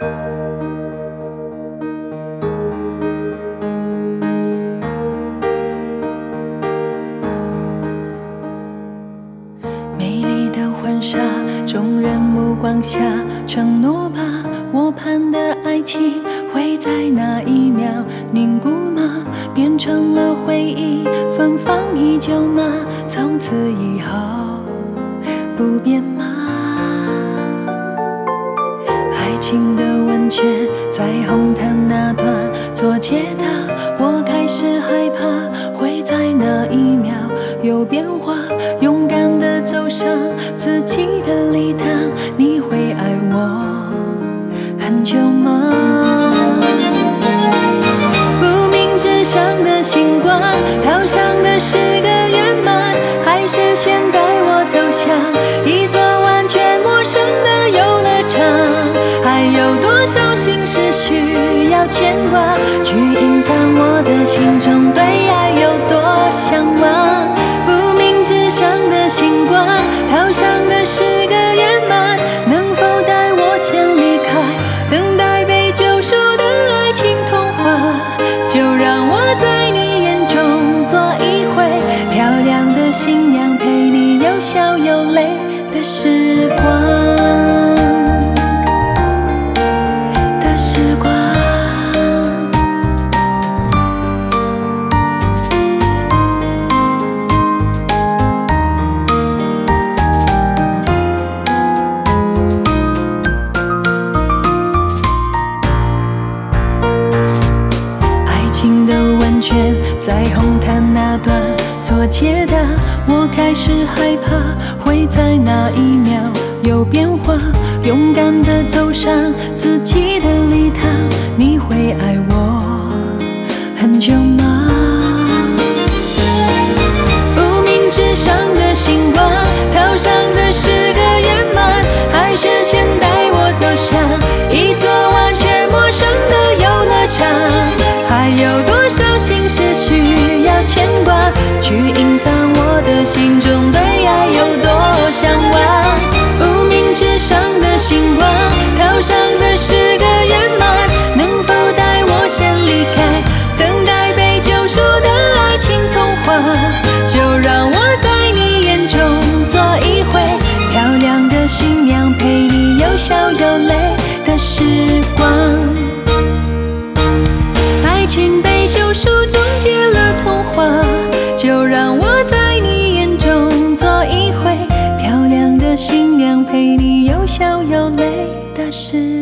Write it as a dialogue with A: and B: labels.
A: 美丽的婚纱，众人目光下，承诺吧，我盼的爱情会在那一秒凝固吗？变成了回忆，芬芳依旧吗？从此以后不变吗？爱情的温泉在红毯那端做解答，我开始害怕会在那一秒有变化，勇敢地走上自己的礼堂。你会爱我很久吗？无名指上的星光，套上的是个圆满，还是先带我走向一座完全陌生的游乐场？还有多少心事需要牵挂，去隐藏我的心中对爱有多向往？无名指上的星光，套上的是个圆满，能否带我先离开，等待被救赎的爱情童话？就让我在你眼中做一回漂亮的新娘，陪你有笑有泪的时光。在红毯那端做解答，我开始害怕会在那一秒有变化，勇敢地走上自己的礼堂。你会爱我很久吗？无名指上的星光，套上的是个圆满，还是先带我走向一座完全陌生的游乐场？还有多少心事需要牵挂，去隐藏我的心中对爱有多向往？无名指上的星光，套上的是个圆满，能否带我先离开，等待被救赎的爱情童话？就让我在你眼中做一回漂亮的新娘，陪你有笑有泪的时光。爱情被救赎，终结了童话，就让我在你眼中做一回漂亮的新娘，陪你有笑有泪的时光。